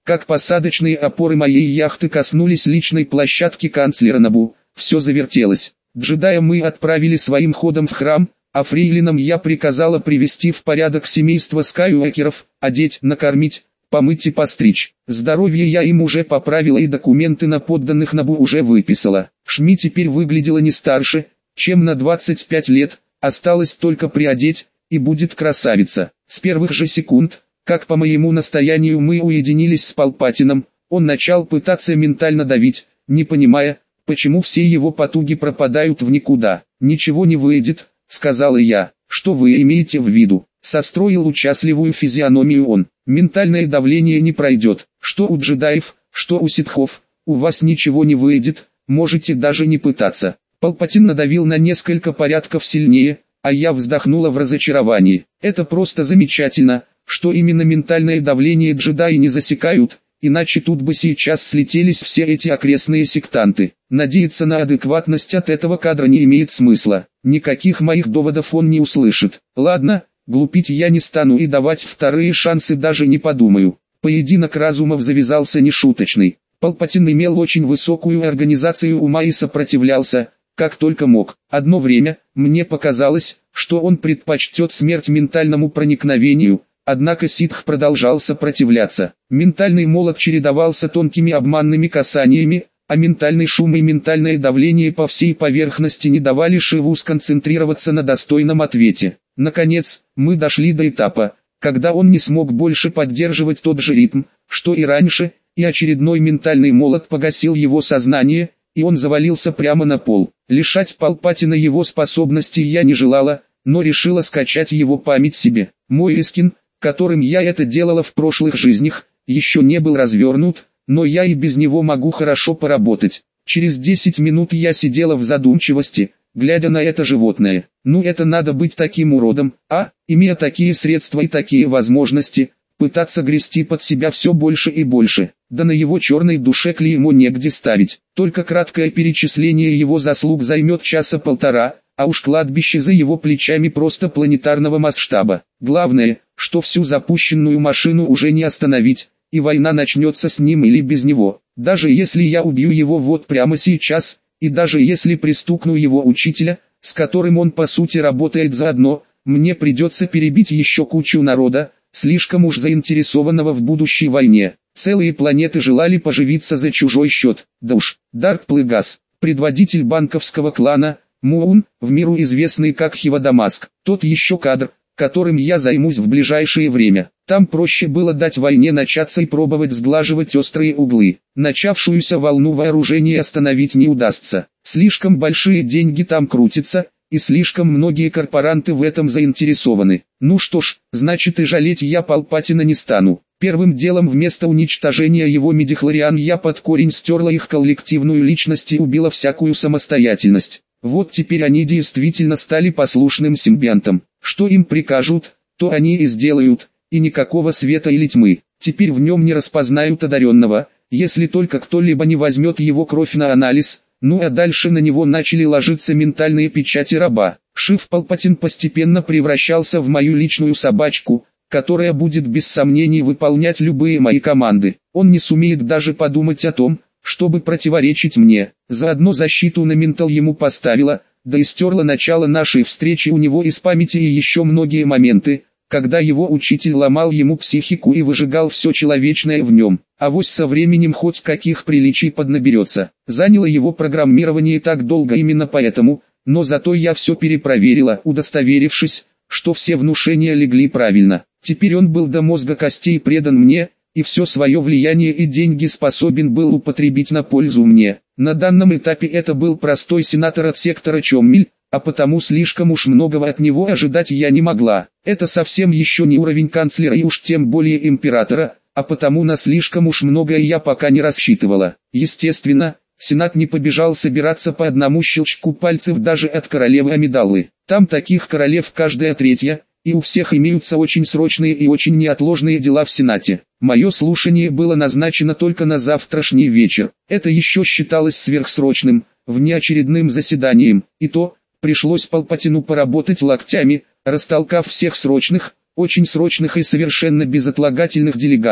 как посадочные опоры моей яхты коснулись личной площадки канцлера Набу, все завертелось. Джедая мы отправили своим ходом в храм, а фрейлинам я приказала привести в порядок семейство Скайуокеров, одеть, накормить, помыть и постричь. Здоровье я им уже поправила и документы на подданных Набу уже выписала. Шми теперь выглядела не старше, чем на двадцать пять лет, осталось только приодеть, и будет красавица. С первых же секунд, как по моему настоянию мы уединились с Палпатином, он начал пытаться ментально давить, не понимая, почему все его потуги пропадают в никуда. «Ничего не выйдет», — сказала я. «Что вы имеете в виду?» — состроил участливую физиономию он. «Ментальное давление не пройдет. Что у джедаев, что у ситхов, у вас ничего не выйдет, можете даже не пытаться». Палпатин надавил на несколько порядков сильнее, а я вздохнула в разочаровании. «Это просто замечательно, что именно ментальное давление джедаи не засекают, иначе тут бы сейчас слетелись все эти окрестные сектанты. Надеяться на адекватность от этого кадра не имеет смысла. Никаких моих доводов он не услышит. Ладно, глупить я не стану и давать вторые шансы даже не подумаю». Поединок разумов завязался нешуточный. Палпатин имел очень высокую организацию ума и сопротивлялся, как только мог. Одно время, мне показалось, что он предпочтет смерть ментальному проникновению, однако ситх продолжал сопротивляться. Ментальный молот чередовался тонкими обманными касаниями, а ментальный шум и ментальное давление по всей поверхности не давали Шиву сконцентрироваться на достойном ответе. Наконец, мы дошли до этапа, когда он не смог больше поддерживать тот же ритм, что и раньше, и очередной ментальный молот погасил его сознание, и он завалился прямо на пол. Лишать Палпатина его способностей я не желала, но решила скачать его память себе. Мой Искин, которым я это делала в прошлых жизнях, еще не был развернут, но я и без него могу хорошо поработать. Через десять минут я сидела в задумчивости, глядя на это животное. Ну это надо быть таким уродом, а, имея такие средства и такие возможности, пытаться грести под себя все больше и больше. Да на его черной душе клеймо негде ставить. Только краткое перечисление его заслуг займет часа полтора, а уж кладбище за его плечами просто планетарного масштаба. Главное, что всю запущенную машину уже не остановить, и война начнется с ним или без него. Даже если я убью его вот прямо сейчас, и даже если пристукну его учителя, с которым он по сути работает заодно, мне придется перебить еще кучу народа, слишком уж заинтересованного в будущей войне. Целые планеты желали поживиться за чужой счет. Да уж, Дарт Плегас, предводитель банковского клана, Муун, в миру известный как Хивадамаск, тот еще кадр, которым я займусь в ближайшее время. Там проще было дать войне начаться и пробовать сглаживать острые углы. Начавшуюся волну вооружения остановить не удастся. Слишком большие деньги там крутятся, и слишком многие корпоранты в этом заинтересованы. Ну что ж, значит и жалеть я Палпатина не стану. Первым делом вместо уничтожения его мидихлориан я под корень стерла их коллективную личность и убила всякую самостоятельность. Вот теперь они действительно стали послушным симбионтом. Что им прикажут, то они и сделают, и никакого света или тьмы. Теперь в нем не распознают одаренного, если только кто-либо не возьмет его кровь на анализ. Ну а дальше на него начали ложиться ментальные печати раба. Шив Палпатин постепенно превращался в мою личную собачку, которая будет без сомнений выполнять любые мои команды. Он не сумеет даже подумать о том, чтобы противоречить мне. Заодно защиту на ментал ему поставила, да и стерла начало нашей встречи у него из памяти и еще многие моменты, когда его учитель ломал ему психику и выжигал все человечное в нем. Авось со временем хоть каких приличий поднаберется. Заняло его программирование так долго именно поэтому, но зато я все перепроверила, удостоверившись, что все внушения легли правильно. Теперь он был до мозга костей предан мне, и все свое влияние и деньги способен был употребить на пользу мне. На данном этапе это был простой сенатор от сектора Чоммель, а потому слишком уж многого от него ожидать я не могла. Это совсем еще не уровень канцлера и уж тем более императора, а потому на слишком уж многое я пока не рассчитывала. Естественно, Сенат не побежал собираться по одному щелчку пальцев даже от королевы Амидаллы. Там таких королев каждая третья, и у всех имеются очень срочные и очень неотложные дела в Сенате. Мое слушание было назначено только на завтрашний вечер. Это еще считалось сверхсрочным, внеочередным заседанием, и то, пришлось Палпатину поработать локтями, растолкав всех срочных, очень срочных и совершенно безотлагательных делегатов.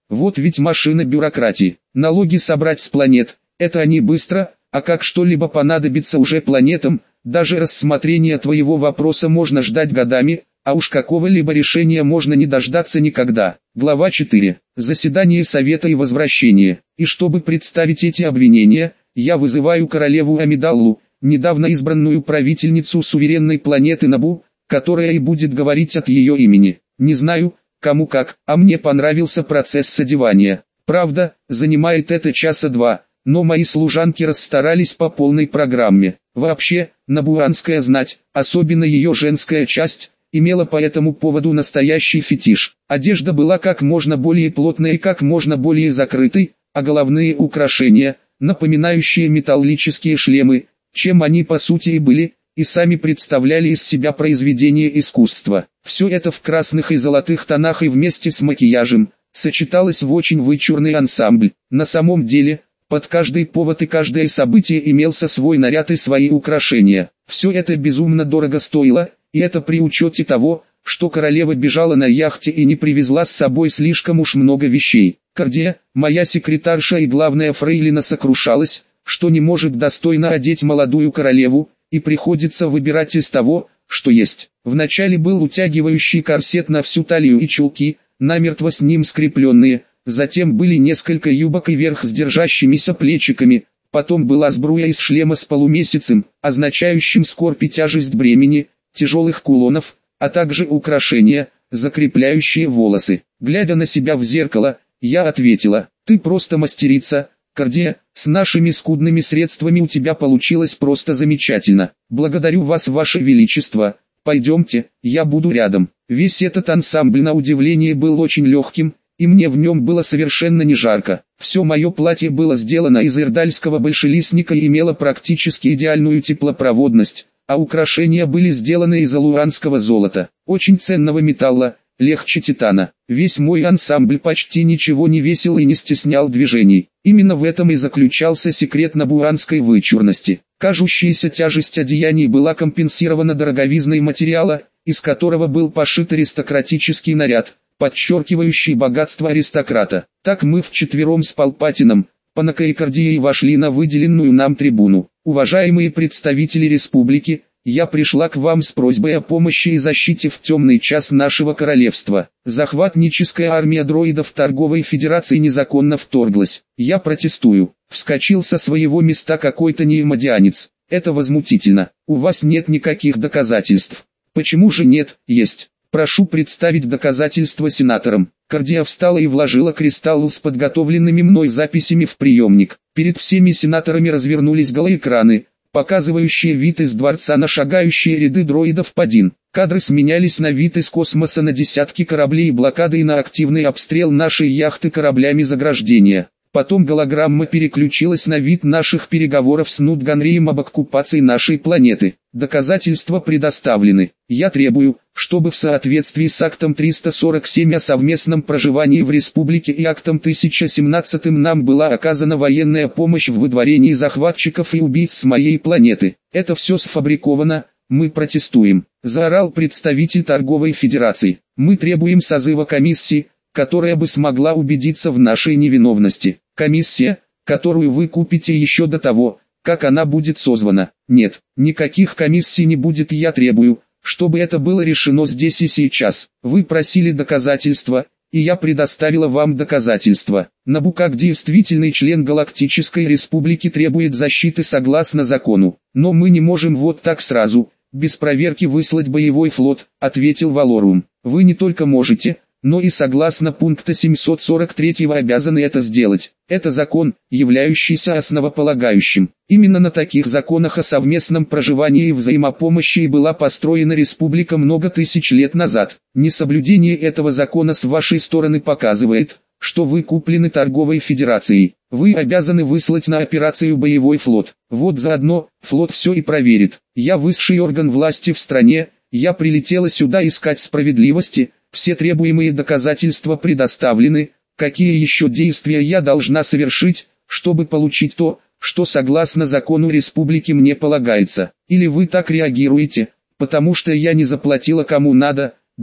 Вот ведь машина бюрократии. Налоги собрать с планет, это они быстро, а как что-либо понадобится уже планетам, даже рассмотрение твоего вопроса можно ждать годами, а уж какого-либо решения можно не дождаться никогда. Глава четыре. Заседание Совета и возвращение. И чтобы представить эти обвинения, я вызываю королеву Амидаллу, недавно избранную правительницу суверенной планеты Набу, которая и будет говорить от ее имени. Не знаю, кому как, а мне понравился процесс содевания. Правда, занимает это часа два, но мои служанки расстарались по полной программе. Вообще, набуанская знать, особенно ее женская часть, имела по этому поводу настоящий фетиш. Одежда была как можно более плотной и как можно более закрытой, а головные украшения, напоминающие металлические шлемы, чем они по сути и были, и сами представляли из себя произведение искусства. Все это в красных и золотых тонах и вместе с макияжем, сочеталось в очень вычурный ансамбль. На самом деле, под каждый повод и каждое событие имелся свой наряд и свои украшения. Все это безумно дорого стоило, и это при учете того, что королева бежала на яхте и не привезла с собой слишком уж много вещей. Кардия, моя секретарша и главная фрейлина, сокрушалась, что не может достойно одеть молодую королеву, и приходится выбирать из того, что есть. Вначале был утягивающий корсет на всю талию и чулки, намертво с ним скрепленные, затем были несколько юбок и верх с держащимися плечиками, потом была сбруя из шлема с полумесяцем, означающим скорбь и тяжесть бремени, тяжелых кулонов, а также украшения, закрепляющие волосы. Глядя на себя в зеркало, я ответила: «Ты просто мастерица, Кардия, с нашими скудными средствами у тебя получилось просто замечательно. Благодарю вас, ваше величество. Пойдемте, я буду рядом». Весь этот ансамбль на удивление был очень легким, и мне в нем было совершенно не жарко. Все мое платье было сделано из ирдальского большелистника и имело практически идеальную теплопроводность, а украшения были сделаны из алуанского золота, очень ценного металла, легче титана. Весь мой ансамбль почти ничего не весил и не стеснял движений. Именно в этом и заключался секрет набуанской вычурности. Кажущаяся тяжесть одеяний была компенсирована дороговизной материала, из которого был пошит аристократический наряд, подчеркивающий богатство аристократа. Так мы вчетвером с Палпатином, Панака и Кардией вошли на выделенную нам трибуну. Уважаемые представители республики, я пришла к вам с просьбой о помощи и защите в темный час нашего королевства. Захватническая армия дроидов Торговой Федерации незаконно вторглась. Я протестую. Вскочил со своего места какой-то неимодианец. Это возмутительно. У вас нет никаких доказательств. Почему же нет? Есть. Прошу представить доказательства сенаторам. Кардия встала и вложила кристалл с подготовленными мной записями в приемник. Перед всеми сенаторами развернулись голоэкраны, показывающие вид из дворца на шагающие ряды дроидов Падин. Кадры сменялись на вид из космоса на десятки кораблей блокады и на активный обстрел нашей яхты кораблями заграждения. Потом голограмма переключилась на вид наших переговоров с Нутганрием об оккупации нашей планеты. Доказательства предоставлены. Я требую, чтобы в соответствии с актом триста сорок семь о совместном проживании в республике и актом тысяча семнадцатым нам была оказана военная помощь в выдворении захватчиков и убийц с моей планеты. Это все сфабриковано, мы протестуем, заорал представитель Торговой Федерации. Мы требуем созыва комиссии, которая бы смогла убедиться в нашей невиновности. Комиссия, которую вы купите еще до того, как она будет созвана. Нет, никаких комиссий не будет, я требую, чтобы это было решено здесь и сейчас. Вы просили доказательства, и я предоставила вам доказательства. Набу как действительный член Галактической Республики требует защиты согласно закону. Но мы не можем вот так сразу, без проверки выслать боевой флот, ответил Валорум. Вы не только можете, но и согласно пункта семьсот сорок три обязаны это сделать. Это закон, являющийся основополагающим. Именно на таких законах о совместном проживании и взаимопомощи и была построена республика много тысяч лет назад. Несоблюдение этого закона с вашей стороны показывает, что вы куплены Торговой Федерацией. Вы обязаны выслать на операцию боевой флот. Вот заодно, флот все и проверит. Я высший орган власти в стране, я прилетела сюда искать справедливости. Все требуемые доказательства предоставлены. Какие еще действия я должна совершить, чтобы получить то, что согласно закону республики мне полагается? Или вы так реагируете, потому что я не заплатила кому надо? Да,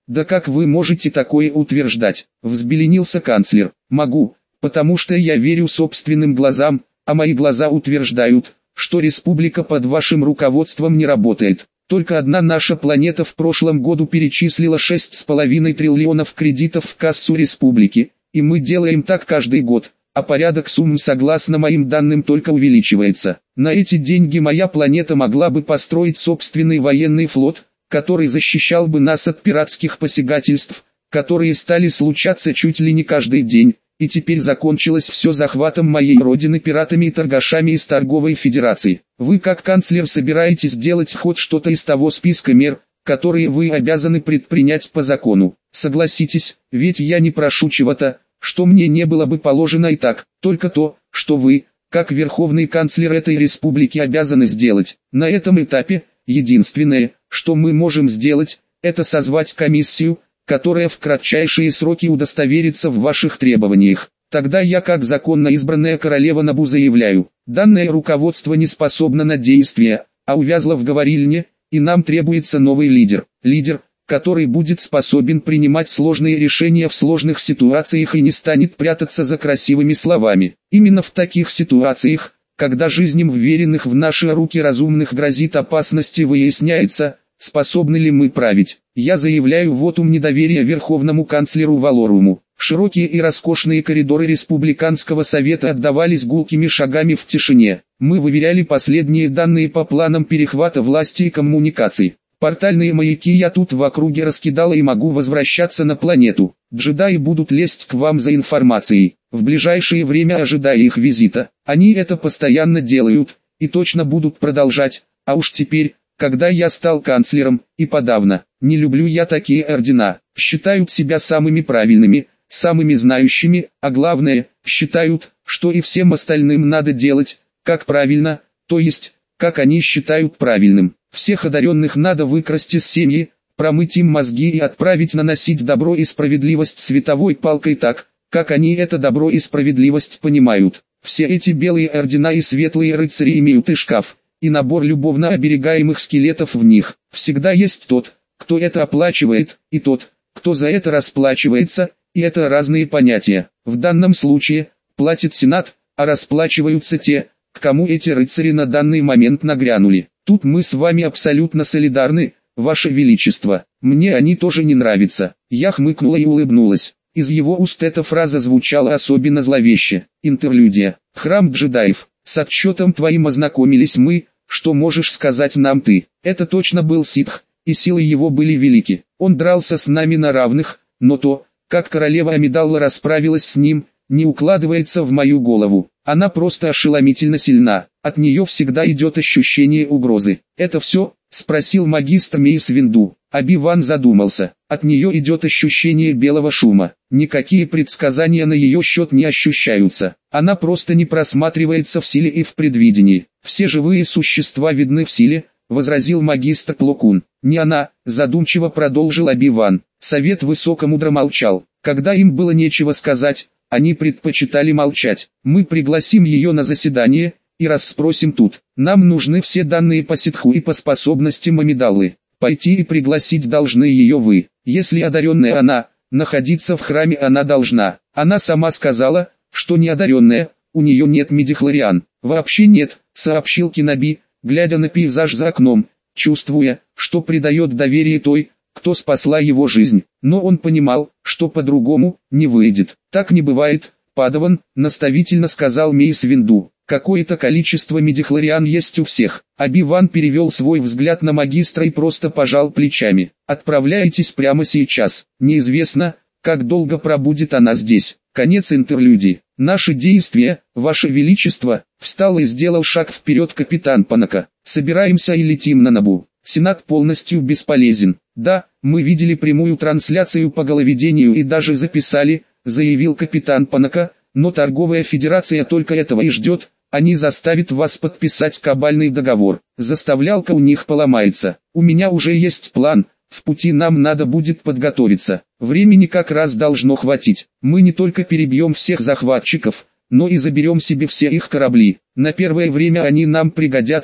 Да как вы можете такое утверждать? Взбеленился канцлер. Могу, потому что я верю собственным глазам, а мои глаза утверждают, что республика под вашим руководством не работает. Только одна наша планета в прошлом году перечислила шесть с половиной триллионов кредитов в кассу республики, и мы делаем так каждый год, а порядок сумм согласно моим данным только увеличивается. На эти деньги моя планета могла бы построить собственный военный флот, который защищал бы нас от пиратских посягательств, которые стали случаться чуть ли не каждый день. И теперь закончилось все захватом моей родины пиратами и торгашами из торговой федерации. Вы как канцлер собираетесь делать хоть что-то из того списка мер, которые вы обязаны предпринять по закону? Согласитесь, ведь я не прошу чего-то, что мне не было бы положено и так, только то, что вы, как верховный канцлер этой республики, обязаны сделать. На этом этапе, единственное, что мы можем сделать, это созвать комиссию, которая в кратчайшие сроки удостоверится в ваших требованиях. Тогда я как законно избранная королева Набу заявляю, данное руководство не способно на действия, а увязло в говорильне, и нам требуется новый лидер. Лидер, который будет способен принимать сложные решения в сложных ситуациях и не станет прятаться за красивыми словами. Именно в таких ситуациях, когда жизням вверенных в наши руки разумных грозит опасность и выясняется, способны ли мы править. Я заявляю вотум недоверия верховному канцлеру Валоруму. Широкие и роскошные коридоры Республиканского совета отдавались гулкими шагами в тишине. Мы выверяли последние данные по планам перехвата власти и коммуникаций. Портальные маяки я тут в округе раскидала и могу возвращаться на планету. Джедаи будут лезть к вам за информацией. В ближайшее время ожидая их визита. Они это постоянно делают, и точно будут продолжать, а уж теперь, когда я стал канцлером, и подавно. Не люблю я такие ордена. Считают себя самыми правильными, самыми знающими, а главное, считают, что и всем остальным надо делать, как правильно, то есть, как они считают правильным. Всех одаренных надо выкрасть из семьи, промыть им мозги и отправить наносить добро и справедливость световой палкой так, как они это добро и справедливость понимают. Все эти белые ордена и светлые рыцари имеют и шкаф, и набор любовно оберегаемых скелетов в них. Всегда есть тот, кто это оплачивает, и тот, кто за это расплачивается, и это разные понятия. В данном случае, платит Сенат, а расплачиваются те, к кому эти рыцари на данный момент нагрянули. Тут мы с вами абсолютно солидарны, Ваше Величество. Мне они тоже не нравятся. Я хмыкнула и улыбнулась. Из его уст эта фраза звучала особенно зловеще. Интерлюдия. Храм джедаев. С отчетом твоим ознакомились мы, что можешь сказать нам ты? Это точно был ситх, и силы его были велики. Он дрался с нами на равных, но то, как королева Амидалла расправилась с ним, не укладывается в мою голову. Она просто ошеломительно сильна, от нее всегда идет ощущение угрозы. «Это все?» – спросил магистр Мейс Винду. Оби-Ван задумался. От нее идет ощущение белого шума. Никакие предсказания на ее счет не ощущаются. Она просто не просматривается в силе и в предвидении. Все живые существа видны в силе, возразил магистр Плокун. Не она, задумчиво продолжил Оби-Ван. Совет высокомудро молчал. Когда им было нечего сказать, они предпочитали молчать. Мы пригласим ее на заседание и расспросим тут. Нам нужны все данные по ситху и по способностям Амидаллы. Пойти и пригласить должны ее вы. Если одаренная она, находиться в храме она должна. Она сама сказала, что не одаренная, у нее нет мидихлориан. Вообще нет, сообщил Киноби, глядя на пейзаж за окном, чувствуя, что придает доверие той, кто спасла его жизнь. Но он понимал, что по-другому не выйдет. Так не бывает, Падаван, наставительно сказал Мейс Винду. Какое-то количество мидихлориан есть у всех. Оби-Ван перевел свой взгляд на магистра и просто пожал плечами. Отправляйтесь прямо сейчас. Неизвестно, как долго пробудет она здесь. Конец интерлюдии. Наши действия, Ваше Величество, встал и сделал шаг вперед капитан Панака. Собираемся и летим на Набу. Сенат полностью бесполезен. Да, мы видели прямую трансляцию по головедению и даже записали, заявил капитан Панака, но торговая федерация только этого и ждет. Они заставят вас подписать кабальный договор. Заставлялка у них поломается. У меня уже есть план. В пути нам надо будет подготовиться. Времени как раз должно хватить. Мы не только перебьем всех захватчиков, но и заберем себе все их корабли. На первое время они нам пригодятся,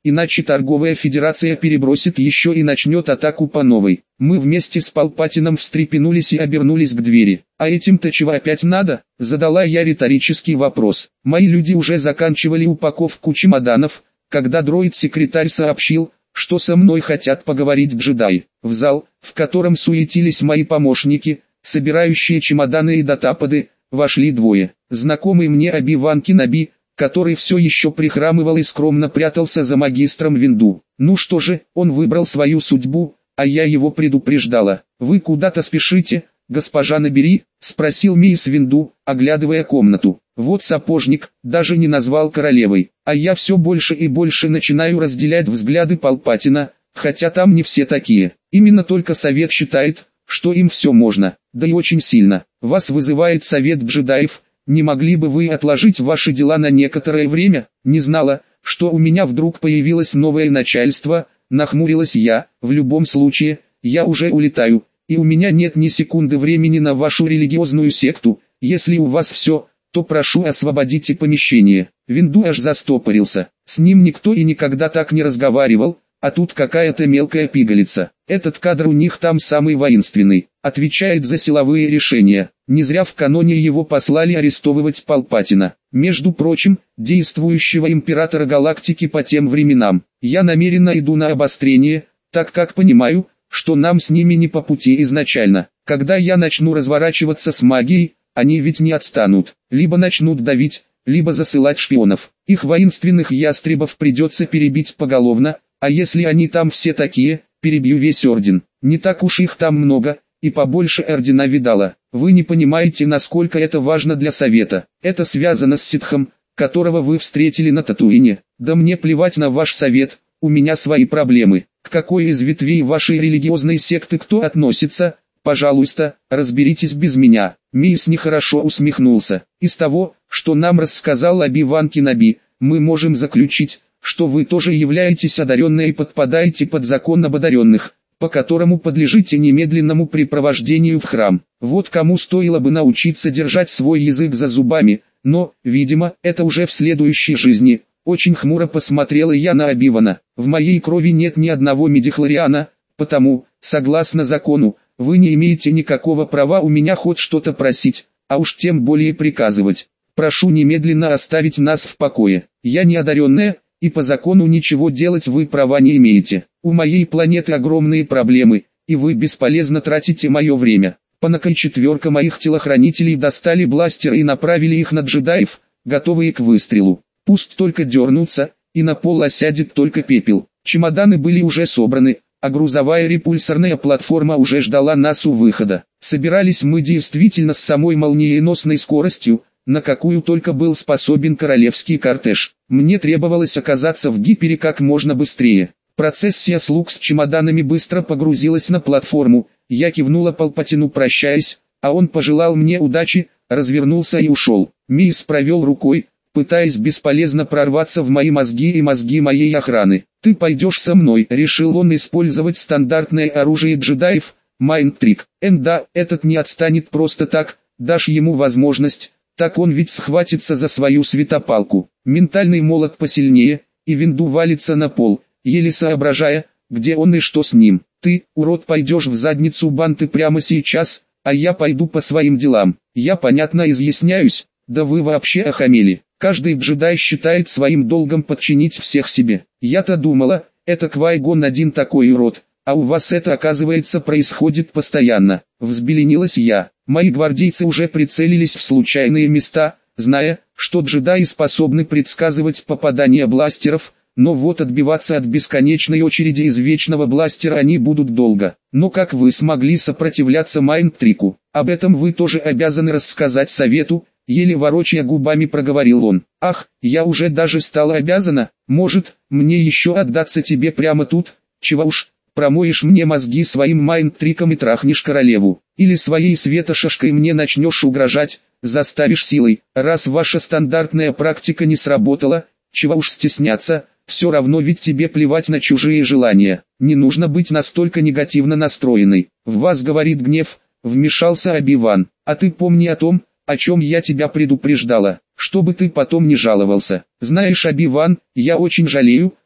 иначе торговая федерация перебросит еще и начнет атаку по новой. Мы вместе с Палпатином встрепенулись и обернулись к двери. «А этим-то чего опять надо?» – задала я риторический вопрос. Мои люди уже заканчивали упаковку чемоданов, когда дроид-секретарь сообщил, что со мной хотят поговорить джедаи. В зал, в котором суетились мои помощники, собирающие чемоданы и датапады, вошли двое. Знакомый мне Оби-Ван Кеноби, который все еще прихрамывал и скромно прятался за магистром Винду. Ну что же, он выбрал свою судьбу, а я его предупреждала. «Вы куда-то спешите, госпожа Набери?» – спросил мисс Винду, оглядывая комнату. Вот сапожник, даже не назвал королевой, а я все больше и больше начинаю разделять взгляды Палпатина, хотя там не все такие. Именно только совет считает, что им все можно, да и очень сильно. Вас вызывает совет джедаев. Не могли бы вы отложить ваши дела на некоторое время? Не знала, что у меня вдруг появилось новое начальство, нахмурилась я. В любом случае, я уже улетаю, и у меня нет ни секунды времени на вашу религиозную секту. Если у вас все, то прошу освободите помещение. Винду аж застопорился. С ним никто и никогда так не разговаривал, а тут какая-то мелкая пигалица. Этот кадр у них там самый воинственный, отвечает за силовые решения. Не зря в каноне его послали арестовывать Палпатина. Между прочим, действующего императора галактики по тем временам. Я намеренно иду на обострение, так как понимаю, что нам с ними не по пути изначально. Когда я начну разворачиваться с магией, они ведь не отстанут. Либо начнут давить, либо засылать шпионов. Их воинственных ястребов придется перебить поголовно, а если они там все такие, перебью весь орден. Не так уж их там много, и побольше ордена видала. Вы не понимаете, насколько это важно для совета. Это связано с ситхом, которого вы встретили на Татуине. Да мне плевать на ваш совет, у меня свои проблемы. К какой из ветвей вашей религиозной секты кто относится? Пожалуйста, разберитесь без меня. Мисс нехорошо усмехнулся. Из того, что нам рассказал Оби-Ван Кеноби, мы можем заключить, что вы тоже являетесь одаренной и подпадаете под закон об одаренных, по которому подлежите немедленному припровождению в храм. Вот кому стоило бы научиться держать свой язык за зубами, но, видимо, это уже в следующей жизни. Очень хмуро посмотрела я на Оби-Вана. В моей крови нет ни одного мидихлориана, потому, согласно закону, вы не имеете никакого права у меня хоть что-то просить, а уж тем более приказывать. Прошу немедленно оставить нас в покое. Я не одаренная, и по закону ничего делать вы права не имеете. У моей планеты огромные проблемы, и вы бесполезно тратите мое время. Панака и четверка моих телохранителей достали бластеры и направили их на джедаев, готовые к выстрелу. Пусть только дернутся, и на пол осядет только пепел. Чемоданы были уже собраны, а грузовая репульсорная платформа уже ждала нас у выхода. Собирались мы действительно с самой молниеносной скоростью, на какую только был способен королевский кортеж. Мне требовалось оказаться в гипере как можно быстрее. Процессия слуг с чемоданами быстро погрузилась на платформу, я кивнула Палпатину прощаясь, а он пожелал мне удачи, развернулся и ушел. Мисс провел рукой, пытаясь бесполезно прорваться в мои мозги и мозги моей охраны. «Ты пойдешь со мной», — решил он использовать стандартное оружие джедаев, майнд-трик. «Эн да, этот не отстанет просто так, дашь ему возможность, так он ведь схватится за свою светопалку». Ментальный молот посильнее, и Винду валится на пол, еле соображая, где он и что с ним. «Ты, урод, пойдешь в задницу банты прямо сейчас, а я пойду по своим делам. Я понятно изъясняюсь, да вы вообще охамели. Каждый джедай считает своим долгом подчинить всех себе. Я-то думала, это Квай-Гон один такой урод, а у вас это, оказывается, происходит постоянно». Взбеленилась я. Мои гвардейцы уже прицелились в случайные места, зная, что джедаи способны предсказывать попадание бластеров, но вот отбиваться от бесконечной очереди из вечного бластера они будут долго. Но как вы смогли сопротивляться майнд-трику? Об этом вы тоже обязаны рассказать совету, еле ворочая губами проговорил он. Ах, я уже даже стала обязана, может, мне еще отдаться тебе прямо тут, чего уж, промоешь мне мозги своим майнд-триком и трахнешь королеву, или своей светошашкой мне начнешь угрожать, заставишь силой, раз ваша стандартная практика не сработала, чего уж стесняться, все равно ведь тебе плевать на чужие желания, не нужно быть настолько негативно настроенной. В вас говорит гнев, вмешался Оби-Ван, а ты помни о том, о чем я тебя предупреждала, чтобы ты потом не жаловался. Знаешь, Оби-Ван, я очень жалею,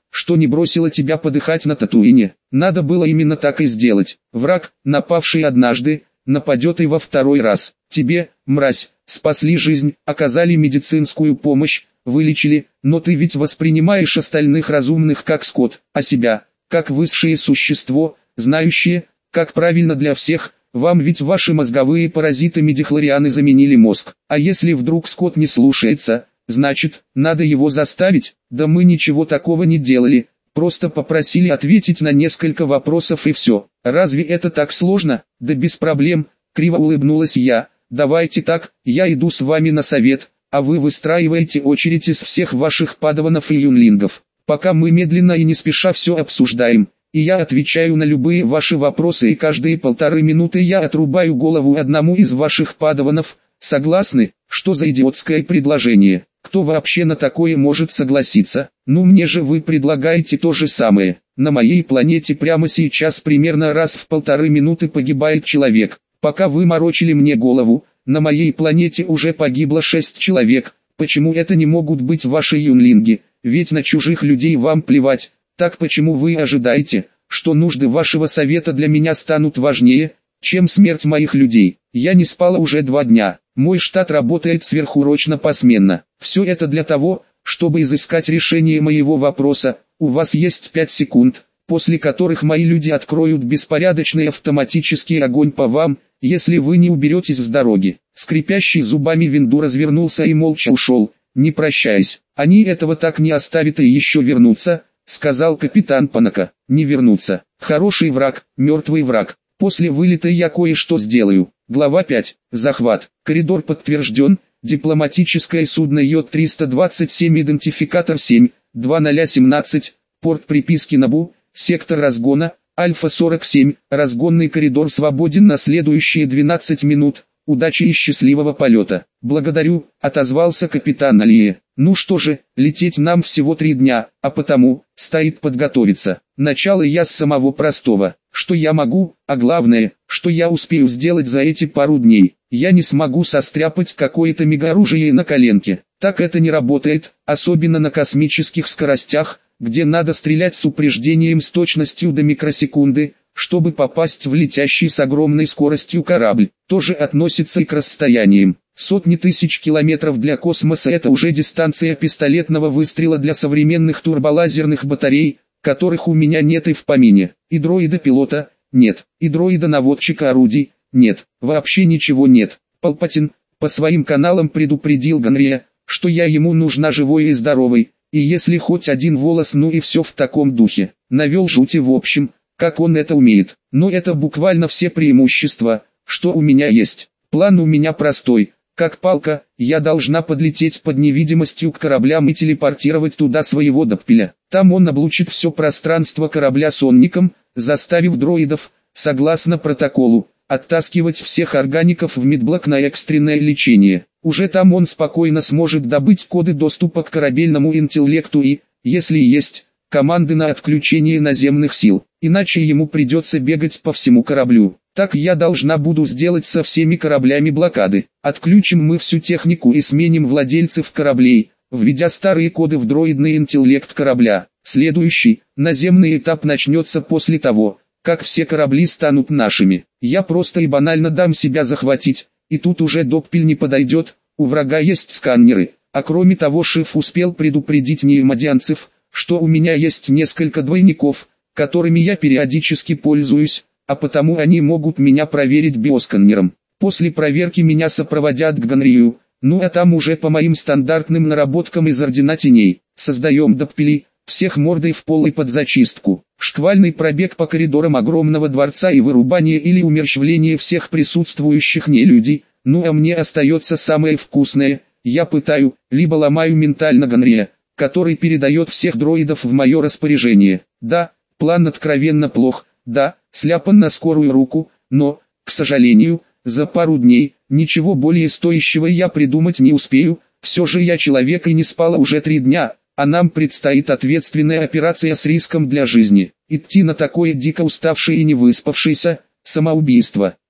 что не бросила тебя подыхать на Татуине. Надо было именно так и сделать. Враг, напавший однажды, нападет и во второй раз. Тебе, мразь, спасли жизнь, оказали медицинскую помощь, вылечили, но ты ведь воспринимаешь остальных разумных как скот, а себя, как высшее существо, знающее, как правильно для всех. Вам ведь ваши мозговые паразиты медихлорианы заменили мозг. А если вдруг скот не слушается, значит, надо его заставить? Да мы ничего такого не делали, просто попросили ответить на несколько вопросов и все. Разве это так сложно? Да без проблем, криво улыбнулась я. Давайте так, я иду с вами на совет, а вы выстраиваете очередь из всех ваших падаванов и юнлингов. Пока мы медленно и не спеша все обсуждаем, и я отвечаю на любые ваши вопросы, и каждые полторы минуты я отрубаю голову одному из ваших падаванов. Согласны? Что за идиотское предложение? Кто вообще на такое может согласиться? Ну мне же вы предлагаете то же самое. На моей планете прямо сейчас примерно раз в полторы минуты погибает человек. Пока вы морочили мне голову, на моей планете уже погибло шесть человек. Почему это не могут быть ваши юнлинги? Ведь на чужих людей вам плевать. Так почему вы ожидаете, что нужды вашего совета для меня станут важнее, чем смерть моих людей? Я не спала уже два дня. Мой штат работает сверхурочно посменно. Все это для того, чтобы изыскать решение моего вопроса. У вас есть пять секунд, после которых мои люди откроют беспорядочный автоматический огонь по вам, если вы не уберетесь с дороги. Скрипящий зубами Винду развернулся и молча ушел, не прощаясь. Они этого так не оставят и еще вернутся, сказал капитан Панака. Не вернутся. Хороший враг, мертвый враг. После вылета я кое-что сделаю. Глава пять. Захват. Коридор подтвержден. Дипломатическое судно Йод триста двадцать семь, идентификатор семь два ноль один семь, порт приписки Набу, сектор разгона, Альфа сорок семь, разгонный коридор свободен на следующие двенадцать минут. Удачи и счастливого полета. Благодарю, отозвался капитан Алие. Ну что же, лететь нам всего три дня, а потому, стоит подготовиться. Начало я с самого простого. Что я могу, а главное, что я успею сделать за эти пару дней. Я не смогу состряпать какое-то мегаоружие на коленке. Так это не работает, особенно на космических скоростях, где надо стрелять с упреждением с точностью до микросекунды, чтобы попасть в летящий с огромной скоростью корабль. Тоже относится и к расстояниям. Сотни тысяч километров для космоса — это уже дистанция пистолетного выстрела для современных турболазерных батарей, которых у меня нет и в помине. И дроида-пилота нет, и дроида-наводчика орудий нет, вообще ничего нет. Палпатин по своим каналам предупредил Ганрия, что я ему нужна живой и здоровой, и если хоть один волос, ну и все в таком духе. Навел жути в общем, как он это умеет. Но это буквально все преимущества, что у меня есть. План у меня простой. Как палка, я должна подлететь под невидимостью к кораблям и телепортировать туда своего доппеля. Там он облучит все пространство корабля сонником, заставив дроидов, согласно протоколу, оттаскивать всех органиков в медблок на экстренное лечение. Уже там он спокойно сможет добыть коды доступа к корабельному интеллекту и, если есть, команды на отключение наземных сил. Иначе ему придется бегать по всему кораблю. Так я должна буду сделать со всеми кораблями блокады. Отключим мы всю технику и сменим владельцев кораблей, введя старые коды в дроидный интеллект корабля. Следующий, наземный этап начнется после того, как все корабли станут нашими. Я просто и банально дам себя захватить, и тут уже доппель не подойдет, у врага есть сканеры. А кроме того, шеф успел предупредить неимодианцев, что у меня есть несколько двойников, которыми я периодически пользуюсь, а потому они могут меня проверить биосканером. После проверки меня сопроводят к Ганрию, ну а там уже по моим стандартным наработкам из Ордена Теней. Создаем доппели, всех мордой в пол и под зачистку. Шквальный пробег по коридорам огромного дворца и вырубание или умерщвление всех присутствующих нелюдей. Ну а мне остается самое вкусное, я пытаю, либо ломаю ментально Ганрия, который передает всех дроидов в мое распоряжение. Да, план откровенно плох, да, сляпан на скорую руку, но, к сожалению, за пару дней, ничего более стоящего я придумать не успею. Все же я человек и не спала уже три дня, а нам предстоит ответственная операция с риском для жизни. Идти на такое дико уставший и не выспавшийся, самоубийство.